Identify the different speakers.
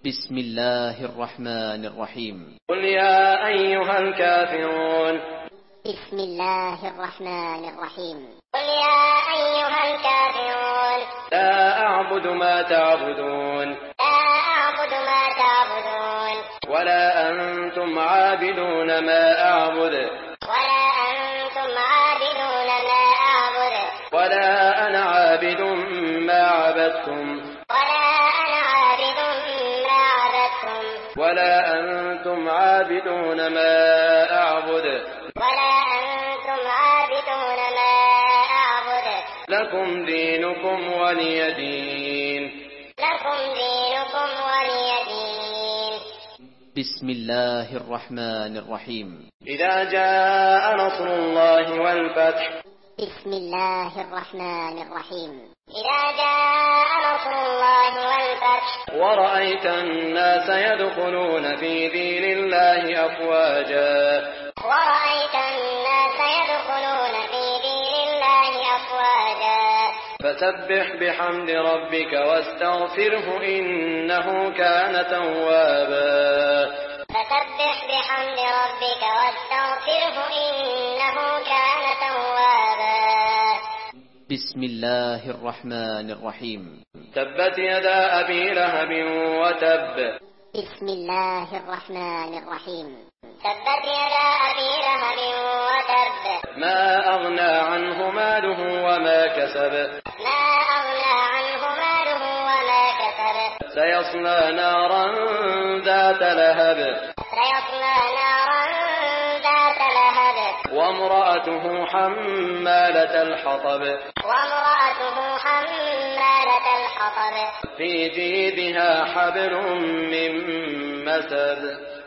Speaker 1: بسم الله الرحمن الرحيم.
Speaker 2: قل يا أيها الكافرون.
Speaker 3: بسم الله الرحمن الرحيم. قل يا أيها الكافرون.
Speaker 2: لا أعبد ما تعبدون.
Speaker 3: لا أعبد ما تعبدون.
Speaker 2: ولا أنتم عابدون ما أعبد.
Speaker 3: ولا أنتم عابدون ما أعبد.
Speaker 2: ولا أنا عابد ما عبدتم.
Speaker 3: ولا أنا عابد ما عبدتم.
Speaker 2: ولا أنتم عابدون ما أعبد.
Speaker 3: ولا أنتم عابدون ما أعبد.
Speaker 2: لكم دينكم ولي دين.
Speaker 3: لكم دينكم ولي دين.
Speaker 1: بسم الله الرحمن الرحيم.
Speaker 2: إذا جاء نصر الله والفتح.
Speaker 3: بسم الله الرحمن الرحيم. إذا جاء نصر الله والفتح.
Speaker 2: ورأيت الناس يدخلون في دين الله أفواجا.
Speaker 3: ورأيت الناس يدخلون في دين الله أفواجا.
Speaker 2: فسبح بحمد ربك واستغفره إنه كان توابا.
Speaker 3: فسبح بحمد ربك واستغفره إنه كان توابا.
Speaker 1: بسم الله الرحمن الرحيم.
Speaker 2: تبت يدا أبي لهب وتب.
Speaker 3: بسم الله الرحمن الرحيم. تبت يدا أبي لهب وتب.
Speaker 2: ما أغنى عنه ماله وما كسب.
Speaker 3: ما أغنى عنه ماله وما كسب.
Speaker 2: سيصلى نارا ذات لهب.
Speaker 3: سيصلى نارا ذات لهب.
Speaker 2: وامرأته حمالة الحطب.
Speaker 3: وامرأته حمالة الحطب.
Speaker 2: في جيدها حبل من مسد.